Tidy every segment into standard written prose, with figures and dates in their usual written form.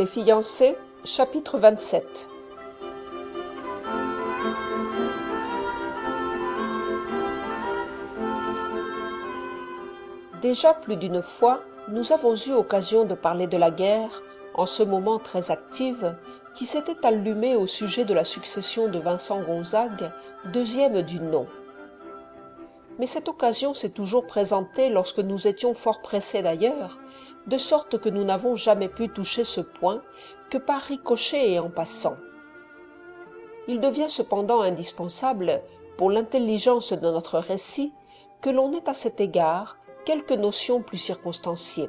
Les fiancés, chapitre 27. Déjà plus d'une fois, nous avons eu occasion de parler de la guerre, en ce moment très active, qui s'était allumée au sujet de la succession de Vincent Gonzague, deuxième du nom. Mais cette occasion s'est toujours présentée lorsque nous étions fort pressés d'ailleurs, de sorte que nous n'avons jamais pu toucher ce point que par ricochet et en passant. Il devient cependant indispensable, pour l'intelligence de notre récit, que l'on ait à cet égard quelques notions plus circonstanciées.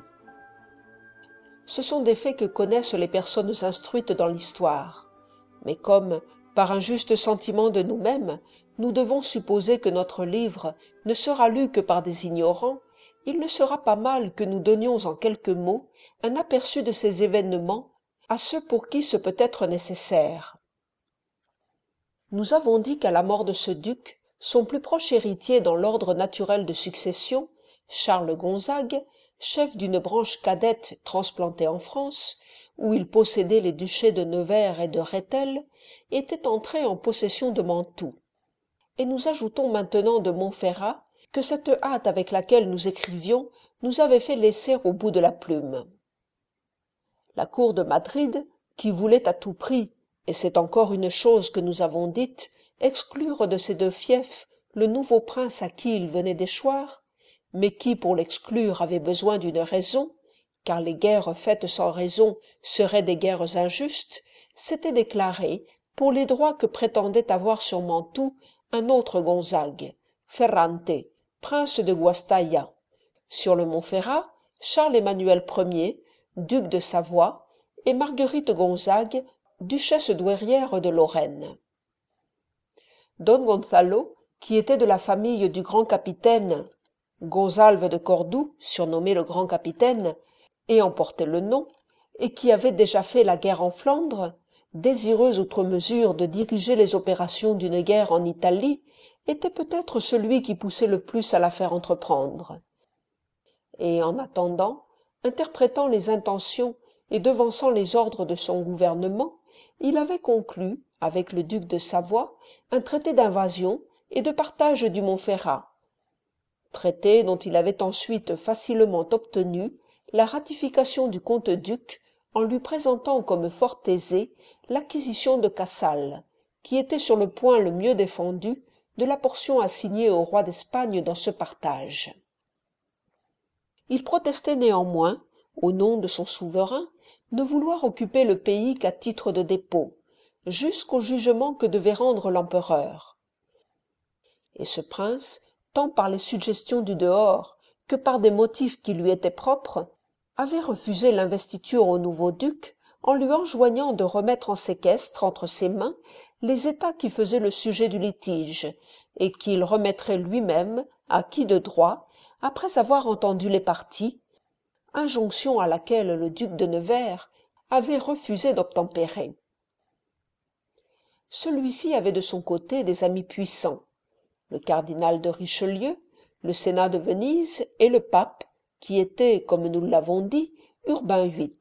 Ce sont des faits que connaissent les personnes instruites dans l'histoire, mais comme, par un juste sentiment de nous-mêmes, nous devons supposer que notre livre ne sera lu que par des ignorants, il ne sera pas mal que nous donnions en quelques mots un aperçu de ces événements à ceux pour qui ce peut être nécessaire. Nous avons dit qu'à la mort de ce duc, son plus proche héritier dans l'ordre naturel de succession, Charles Gonzague, chef d'une branche cadette transplantée en France, où il possédait les duchés de Nevers et de Rethel, était entré en possession de Mantoue. Et nous ajoutons maintenant de Montferrat que cette hâte avec laquelle nous écrivions nous avait fait laisser au bout de la plume. La cour de Madrid, qui voulait à tout prix, et c'est encore une chose que nous avons dite, exclure de ces deux fiefs le nouveau prince à qui il venait d'échoir, mais qui pour l'exclure avait besoin d'une raison, car les guerres faites sans raison seraient des guerres injustes, s'était déclarée pour les droits que prétendait avoir sur Mantoue un autre Gonzague, Ferrante, prince de Guastalla, sur le Montferrat, Charles-Emmanuel Ier, duc de Savoie, et Marguerite Gonzague, duchesse douairière de Lorraine. Don Gonzalo, qui était de la famille du grand capitaine Gonzalve de Cordoue, surnommé le grand capitaine, et en portait le nom, et qui avait déjà fait la guerre en Flandre, désireux outre mesure de diriger les opérations d'une guerre en Italie, était peut-être celui qui poussait le plus à la faire entreprendre. Et en attendant, interprétant les intentions et devançant les ordres de son gouvernement, il avait conclu, avec le duc de Savoie, un traité d'invasion et de partage du Montferrat, traité dont il avait ensuite facilement obtenu la ratification du comte-duc en lui présentant comme fort aisée l'acquisition de Cassale, qui était sur le point le mieux défendu de la portion assignée au roi d'Espagne dans ce partage. Il protestait néanmoins, au nom de son souverain, ne vouloir occuper le pays qu'à titre de dépôt, jusqu'au jugement que devait rendre l'empereur. Et ce prince, tant par les suggestions du dehors que par des motifs qui lui étaient propres, avait refusé l'investiture au nouveau duc en lui enjoignant de remettre en séquestre entre ses mains les états qui faisaient le sujet du litige, et qu'il remettrait lui-même, acquis de droit, après avoir entendu les parties, injonction à laquelle le duc de Nevers avait refusé d'obtempérer. Celui-ci avait de son côté des amis puissants, le cardinal de Richelieu, le Sénat de Venise et le pape, qui était, comme nous l'avons dit, Urbain VIII.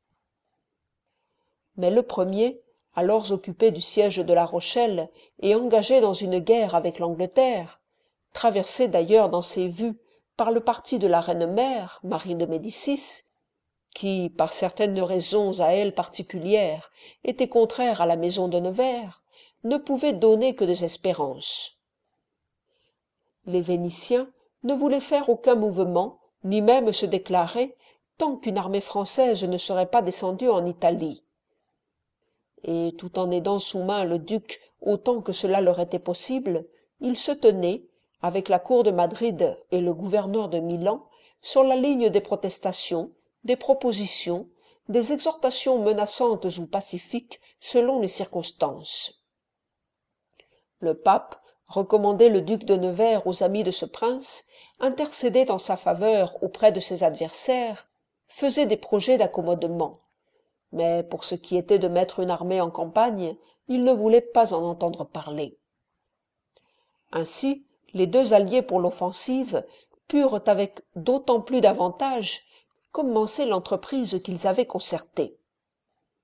Mais le premier, alors occupé du siège de La Rochelle et engagé dans une guerre avec l'Angleterre, traversé d'ailleurs dans ses vues par le parti de la reine-mère, Marie de Médicis, qui, par certaines raisons à elle particulières, était contraire à la maison de Nevers, ne pouvait donner que des espérances. Les Vénitiens ne voulaient faire aucun mouvement, ni même se déclarer, tant qu'une armée française ne serait pas descendue en Italie. Et tout en aidant sous main le duc autant que cela leur était possible, ils se tenaient, avec la cour de Madrid et le gouverneur de Milan, sur la ligne des protestations, des propositions, des exhortations menaçantes ou pacifiques selon les circonstances. Le pape recommandait le duc de Nevers aux amis de ce prince, intercédait en sa faveur auprès de ses adversaires, faisait des projets d'accommodement. Mais pour ce qui était de mettre une armée en campagne, il ne voulait pas en entendre parler. Ainsi, les deux alliés pour l'offensive purent avec d'autant plus d'avantage commencer l'entreprise qu'ils avaient concertée.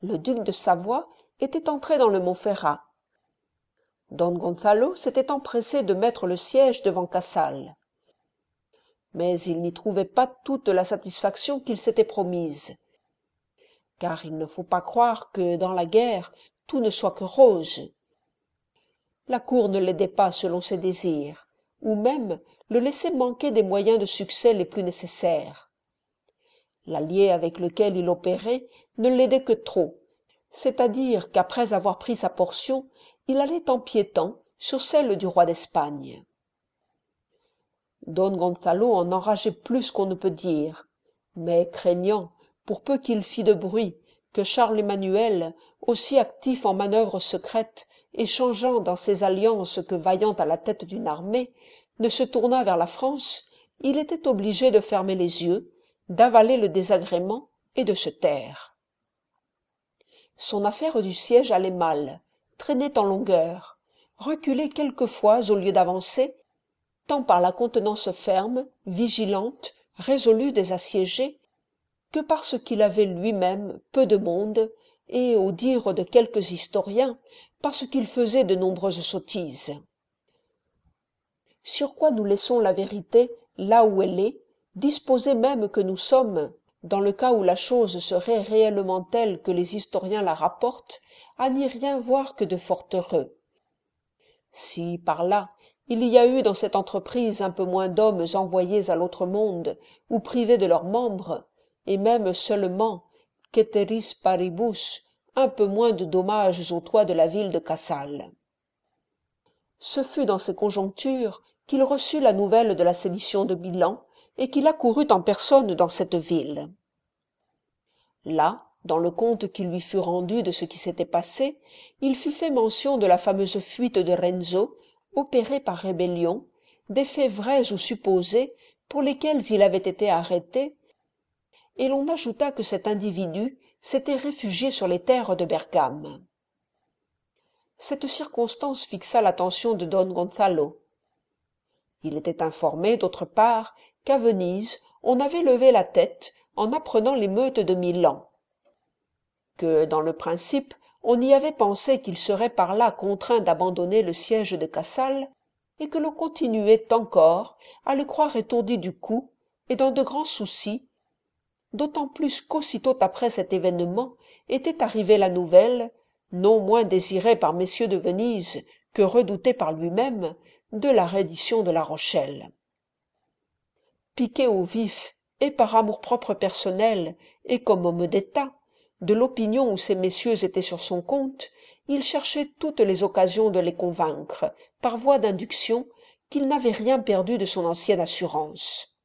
le duc de Savoie était entré dans le Montferrat. Don Gonzalo s'était empressé de mettre le siège devant Cassal. Mais il n'y trouvait pas toute la satisfaction qu'il s'était promise. Car il ne faut pas croire que, dans la guerre, tout ne soit que rose. La cour ne l'aidait pas selon ses désirs, ou même le laissait manquer des moyens de succès les plus nécessaires. L'allié avec lequel il opérait ne l'aidait que trop, c'est-à-dire qu'après avoir pris sa portion, il allait empiétant sur celle du roi d'Espagne. Don Gonzalo en enrageait plus qu'on ne peut dire, mais craignant, pour peu qu'il fît de bruit, que Charles Emmanuel, aussi actif en manœuvres secrètes et changeant dans ses alliances que vaillant à la tête d'une armée, ne se tournât vers la France, il était obligé de fermer les yeux, d'avaler le désagrément et de se taire. Son affaire du siège allait mal, traînait en longueur, reculait quelquefois au lieu d'avancer, tant par la contenance ferme, vigilante, résolue des assiégés, que parce qu'il avait lui-même peu de monde, et, au dire de quelques historiens, parce qu'il faisait de nombreuses sottises. Sur quoi nous laissons la vérité là où elle est, disposés même que nous sommes, dans le cas où la chose serait réellement telle que les historiens la rapportent, à n'y rien voir que de fort heureux. Si, par là, il y a eu dans cette entreprise un peu moins d'hommes envoyés à l'autre monde ou privés de leurs membres, et même seulement, ceteris paribus, un peu moins de dommages au toit de la ville de Cassal. Ce fut dans ces conjonctures qu'il reçut la nouvelle de la sédition de Milan et qu'il accourut en personne dans cette ville. Là, dans le compte qui lui fut rendu de ce qui s'était passé, il fut fait mention de la fameuse fuite de Renzo, opérée par rébellion, des faits vrais ou supposés pour lesquels il avait été arrêté, et l'on ajouta que cet individu s'était réfugié sur les terres de Bergame. Cette circonstance fixa l'attention de Don Gonzalo. Il était informé, d'autre part, qu'à Venise on avait levé la tête en apprenant l'émeute de Milan, que, dans le principe, on y avait pensé qu'il serait par là contraint d'abandonner le siège de Cassal, et que l'on continuait encore à le croire étourdi du coup et dans de grands soucis, d'autant plus qu'aussitôt après cet événement était arrivée la nouvelle, non moins désirée par messieurs de Venise que redoutée par lui-même, de la reddition de La Rochelle. Piqué au vif, et par amour-propre personnel, et comme homme d'État, de l'opinion où ces messieurs étaient sur son compte, il cherchait toutes les occasions de les convaincre, par voie d'induction, qu'il n'avait rien perdu de son ancienne assurance.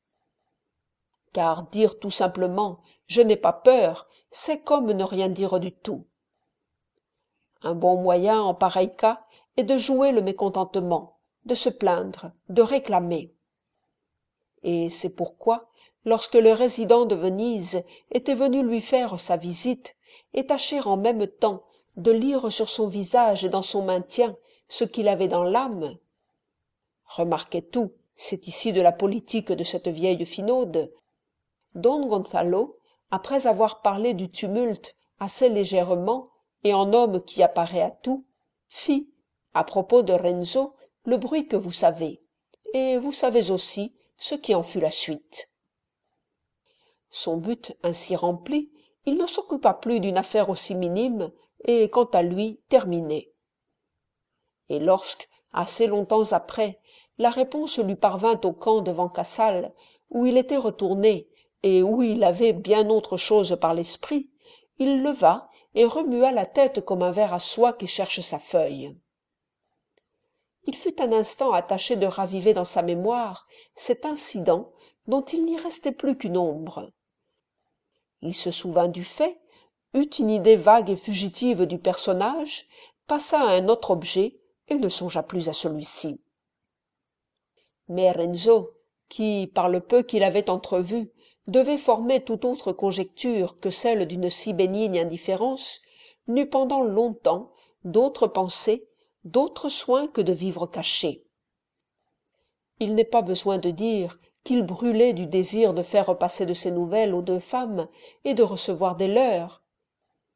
Car dire tout simplement « je n'ai pas peur », c'est comme ne rien dire du tout. Un bon moyen en pareil cas est de jouer le mécontentement, de se plaindre, de réclamer. Et c'est pourquoi, lorsque le résident de Venise était venu lui faire sa visite et tâcher en même temps de lire sur son visage et dans son maintien ce qu'il avait dans l'âme, remarquez tout, c'est ici de la politique de cette vieille finaude, Don Gonzalo, après avoir parlé du tumulte assez légèrement et en homme qui apparaît à tout, fit, à propos de Renzo, le bruit que vous savez, et vous savez aussi ce qui en fut la suite. Son but ainsi rempli, il ne s'occupa plus d'une affaire aussi minime et, quant à lui, terminée. Et lorsque, assez longtemps après, la réponse lui parvint au camp devant Cassal, où il était retourné et où il avait bien autre chose par l'esprit, il leva et remua la tête comme un ver à soie qui cherche sa feuille. Il fut un instant attaché de raviver dans sa mémoire cet incident dont il n'y restait plus qu'une ombre. Il se souvint du fait, eut une idée vague et fugitive du personnage, passa à un autre objet et ne songea plus à celui-ci. Mais Renzo, qui, par le peu qu'il avait entrevu, devait former toute autre conjecture que celle d'une si bénigne indifférence, n'eut pendant longtemps d'autres pensées, d'autres soins que de vivre caché. Il n'est pas besoin de dire qu'il brûlait du désir de faire passer de ses nouvelles aux deux femmes et de recevoir des leurs.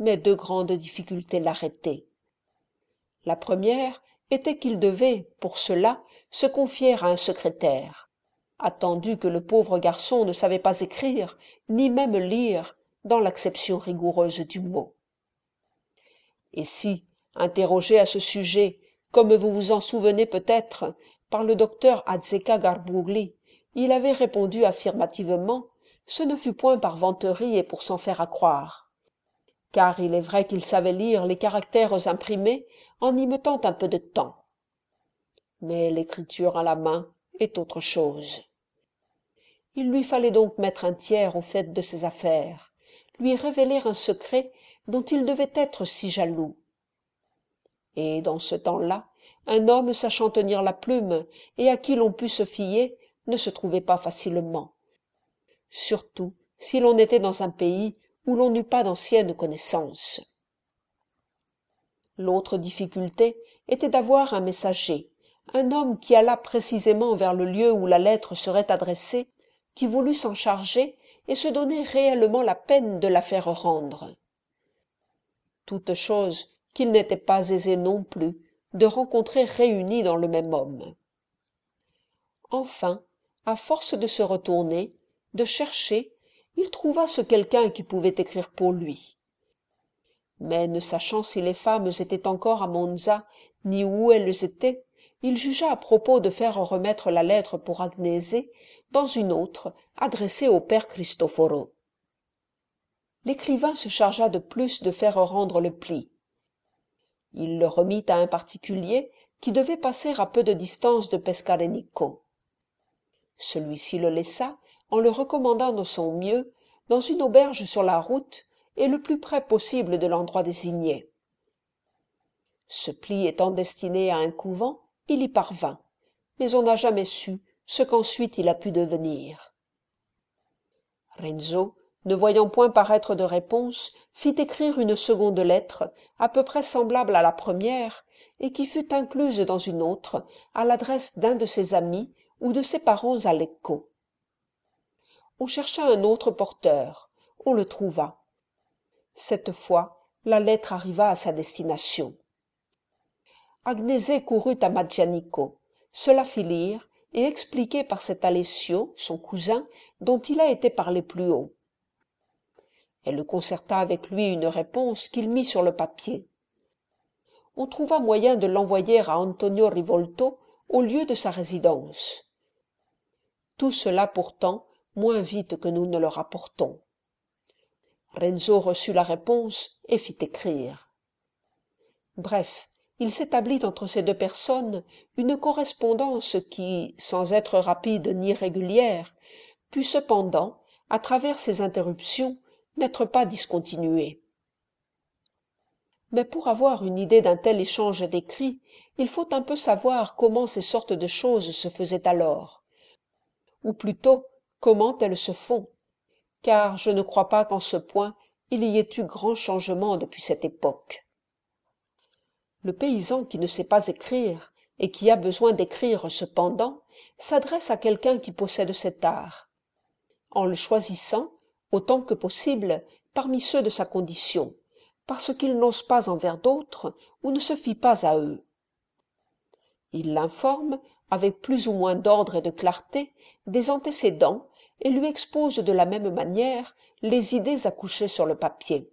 mais deux grandes difficultés l'arrêtaient. La première était qu'il devait, pour cela, se confier à un secrétaire, attendu que le pauvre garçon ne savait pas écrire, ni même lire, dans l'acception rigoureuse du mot. Et si, interrogé à ce sujet, comme vous vous en souvenez peut-être, par le docteur Azzecca Garbugli, il avait répondu affirmativement, ce ne fut point par vanterie et pour s'en faire accroire, car il est vrai qu'il savait lire les caractères imprimés en y mettant un peu de temps. Mais l'écriture à la main est autre chose. Il lui fallait donc mettre un tiers au fait de ses affaires, lui révéler un secret dont il devait être si jaloux. Et dans ce temps-là, un homme sachant tenir la plume et à qui l'on pût se fier ne se trouvait pas facilement, surtout si l'on était dans un pays où l'on n'eût pas d'anciennes connaissances. L'autre difficulté était d'avoir un messager, un homme qui allât précisément vers le lieu où la lettre serait adressée, qui voulût s'en charger et se donner réellement la peine de la faire rendre. Toute chose qu'il n'était pas aisé non plus de rencontrer réunies dans le même homme. Enfin, à force de se retourner, de chercher, il trouva ce quelqu'un qui pouvait écrire pour lui. Mais ne sachant si les femmes étaient encore à Monza, ni où elles étaient, il jugea à propos de faire remettre la lettre pour Agnese dans une autre, adressée au père Cristoforo. L'écrivain se chargea de plus de faire rendre le pli. Il le remit à un particulier qui devait passer à peu de distance de Pescarenico. Celui-ci le laissa, en le recommandant de son mieux, dans une auberge sur la route et le plus près possible de l'endroit désigné. Ce pli étant destiné à un couvent, il y parvint, mais on n'a jamais su ce qu'ensuite il a pu devenir. Renzo, ne voyant point paraître de réponse, fit écrire une seconde lettre, à peu près semblable à la première, et qui fut incluse dans une autre, à l'adresse d'un de ses amis ou de ses parents à Lecco. On chercha un autre porteur, on le trouva. Cette fois, la lettre arriva à sa destination. Agnese courut à Maggianico, se la fit lire et expliquer par cet Alessio, son cousin, dont il a été parlé plus haut. Elle concerta avec lui une réponse qu'il mit sur le papier. On trouva moyen de l'envoyer à Antonio Rivolto au lieu de sa résidence. Tout cela pourtant moins vite que nous ne le rapportons. Renzo reçut la réponse et fit écrire. Bref, il s'établit entre ces deux personnes une correspondance qui, sans être rapide ni régulière, put cependant, à travers ces interruptions, n'être pas discontinuée. Mais pour avoir une idée d'un tel échange d'écrits, il faut un peu savoir comment ces sortes de choses se faisaient alors, ou plutôt comment elles se font, car je ne crois pas qu'en ce point il y ait eu grand changement depuis cette époque. Le paysan qui ne sait pas écrire et qui a besoin d'écrire cependant s'adresse à quelqu'un qui possède cet art, en le choisissant, autant que possible, parmi ceux de sa condition, parce qu'il n'ose pas envers d'autres ou ne se fie pas à eux. Il l'informe, avec plus ou moins d'ordre et de clarté, des antécédents et lui expose de la même manière les idées à coucher sur le papier.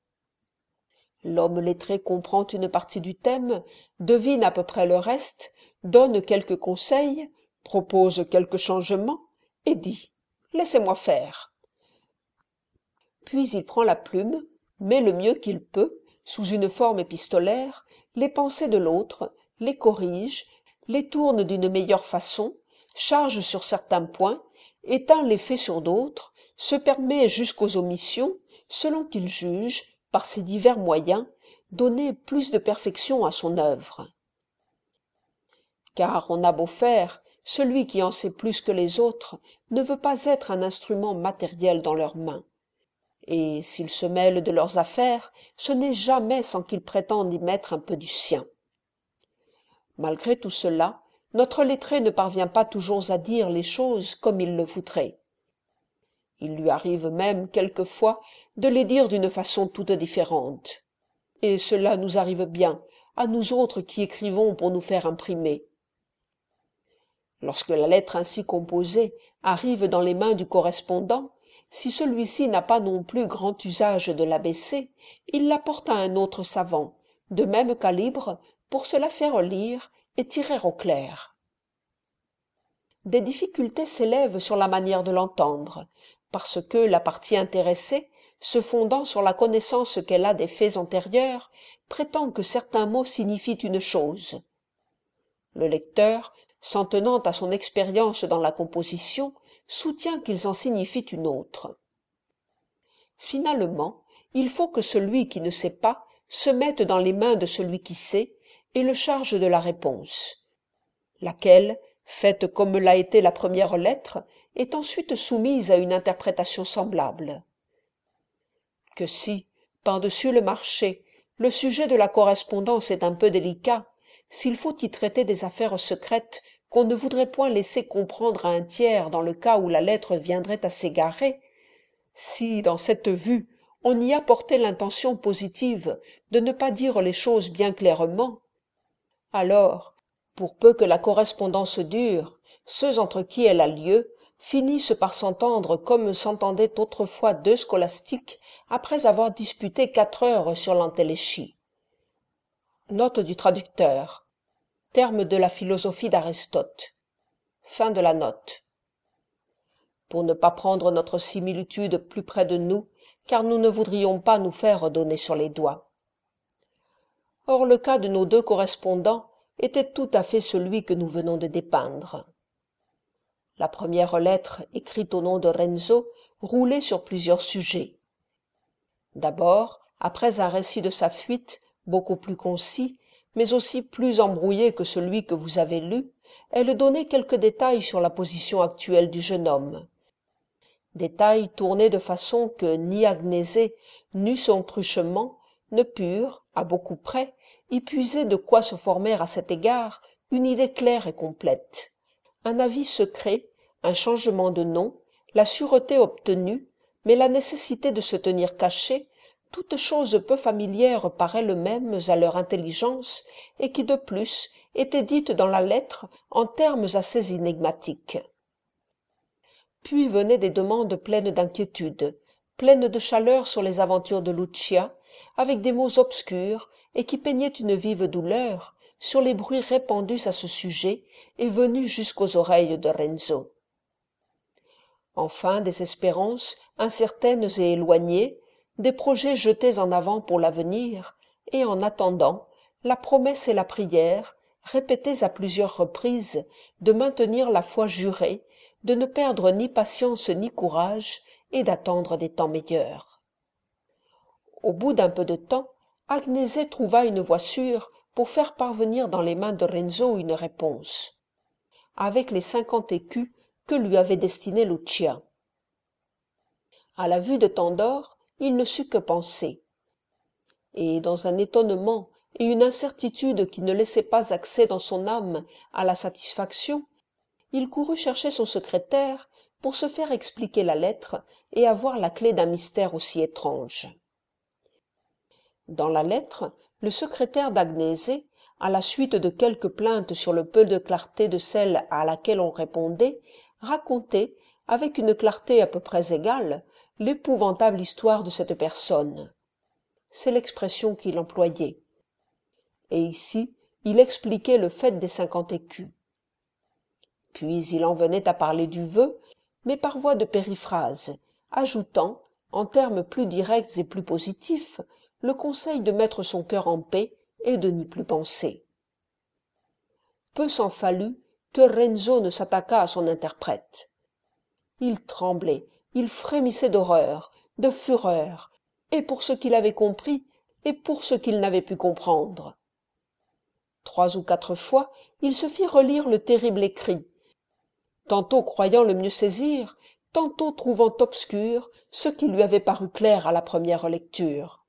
L'homme lettré comprend une partie du thème, devine à peu près le reste, donne quelques conseils, propose quelques changements et dit « Laissez-moi faire ». Puis il prend la plume, met le mieux qu'il peut, sous une forme épistolaire, les pensées de l'autre, les corrige, les tourne d'une meilleure façon, charge sur certains points, éteint les faits sur d'autres, se permet jusqu'aux omissions, selon qu'il juge, par ces divers moyens, donner plus de perfection à son œuvre. Car on a beau faire, celui qui en sait plus que les autres ne veut pas être un instrument matériel dans leurs mains. Et s'il se mêle de leurs affaires, ce n'est jamais sans qu'il prétende y mettre un peu du sien. Malgré tout cela, notre lettré ne parvient pas toujours à dire les choses comme il le voudrait. Il lui arrive même quelquefois de les dire d'une façon toute différente. Et cela nous arrive bien, à nous autres qui écrivons pour nous faire imprimer. Lorsque la lettre ainsi composée arrive dans les mains du correspondant, si celui-ci n'a pas non plus grand usage de l'ABC, il l'apporte à un autre savant, de même calibre, pour se la faire lire et tirer au clair. Des difficultés s'élèvent sur la manière de l'entendre, parce que la partie intéressée, se fondant sur la connaissance qu'elle a des faits antérieurs, prétend que certains mots signifient une chose. Le lecteur, s'en tenant à son expérience dans la composition, soutient qu'ils en signifient une autre. Finalement, il faut que celui qui ne sait pas se mette dans les mains de celui qui sait et le charge de la réponse, laquelle, faite comme l'a été la première lettre, est ensuite soumise à une interprétation semblable. Que si, par-dessus le marché, le sujet de la correspondance est un peu délicat, s'il faut y traiter des affaires secrètes qu'on ne voudrait point laisser comprendre à un tiers dans le cas où la lettre viendrait à s'égarer, si, dans cette vue, on y apportait l'intention positive de ne pas dire les choses bien clairement, alors, pour peu que la correspondance dure, ceux entre qui elle a lieu finissent par s'entendre comme s'entendaient autrefois deux scolastiques après avoir disputé 4 heures sur l'entéléchie. Note du traducteur. Terme de la philosophie d'Aristote. Fin de la note. Pour ne pas prendre notre similitude plus près de nous, car nous ne voudrions pas nous faire donner sur les doigts. Or le cas de nos deux correspondants était tout à fait celui que nous venons de dépeindre. La première lettre, écrite au nom de Renzo, roulait sur plusieurs sujets. D'abord, après un récit de sa fuite, beaucoup plus concis, mais aussi plus embrouillé que celui que vous avez lu, elle donnait quelques détails sur la position actuelle du jeune homme. Détails tournés de façon que ni Agnese, ni son truchement ne purent, à beaucoup près, y puiser de quoi se former à cet égard une idée claire et complète. Un avis secret, un changement de nom, la sûreté obtenue, mais la nécessité de se tenir caché, toutes choses peu familières par elles-mêmes à leur intelligence et qui de plus étaient dites dans la lettre en termes assez énigmatiques. Puis venaient des demandes pleines d'inquiétude, pleines de chaleur sur les aventures de Lucia, avec des mots obscurs et qui peignaient une vive douleur sur les bruits répandus à ce sujet et venus jusqu'aux oreilles de Renzo. Enfin des espérances incertaines et éloignées, des projets jetés en avant pour l'avenir, et en attendant, la promesse et la prière, répétées à plusieurs reprises, de maintenir la foi jurée, de ne perdre ni patience ni courage, et d'attendre des temps meilleurs. Au bout d'un peu de temps, Agnese trouva une voie sûre pour faire parvenir dans les mains de Renzo une réponse, avec les 50 écus que lui avait destinés Lucia. À la vue de tant d'or, il ne sut que penser. Et dans un étonnement et une incertitude qui ne laissaient pas accès dans son âme à la satisfaction, il courut chercher son secrétaire pour se faire expliquer la lettre et avoir la clé d'un mystère aussi étrange. Dans la lettre, le secrétaire d'Agnese, à la suite de quelques plaintes sur le peu de clarté de celle à laquelle on répondait, racontait, avec une clarté à peu près égale, l'épouvantable histoire de cette personne. C'est l'expression qu'il employait. Et ici, il expliquait le fait des 50 écus. Puis il en venait à parler du vœu, mais par voie de périphrase, ajoutant, en termes plus directs et plus positifs, le conseil de mettre son cœur en paix et de n'y plus penser. Peu s'en fallut que Renzo ne s'attaqua à son interprète. Il tremblait, il frémissait d'horreur, de fureur, et pour ce qu'il avait compris, et pour ce qu'il n'avait pu comprendre. 3 ou 4 fois, il se fit relire le terrible écrit, tantôt croyant le mieux saisir, tantôt trouvant obscur ce qui lui avait paru clair à la première lecture.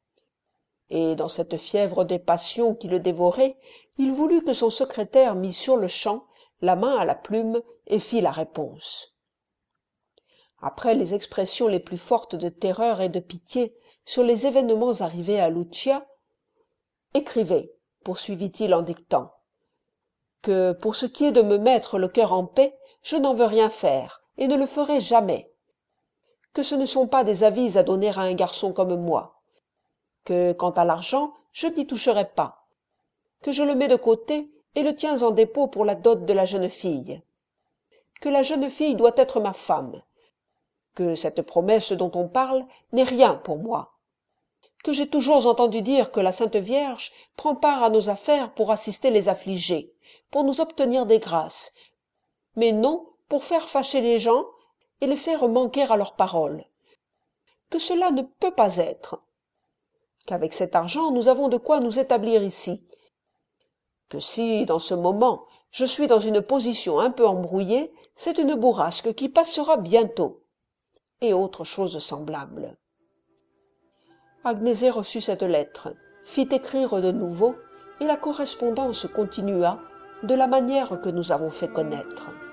Et dans cette fièvre des passions qui le dévorait, il voulut que son secrétaire mît sur-le-champ la main à la plume et fît la réponse. Après les expressions les plus fortes de terreur et de pitié sur les événements arrivés à Lucia, « Écrivez, poursuivit-il en dictant, que pour ce qui est de me mettre le cœur en paix, je n'en veux rien faire, et ne le ferai jamais, que ce ne sont pas des avis à donner à un garçon comme moi, que quant à l'argent, je n'y toucherai pas, que je le mets de côté et le tiens en dépôt pour la dot de la jeune fille, que la jeune fille doit être ma femme, que cette promesse dont on parle n'est rien pour moi, que j'ai toujours entendu dire que la Sainte Vierge prend part à nos affaires pour assister les affligés, pour nous obtenir des grâces, mais non pour faire fâcher les gens et les faire manquer à leurs paroles, que cela ne peut pas être, qu'avec cet argent nous avons de quoi nous établir ici, que si, dans ce moment, je suis dans une position un peu embrouillée, c'est une bourrasque qui passera bientôt, et autres choses semblables. Agnésée reçut cette lettre, fit écrire de nouveau, et la correspondance continua de la manière que nous avons fait connaître.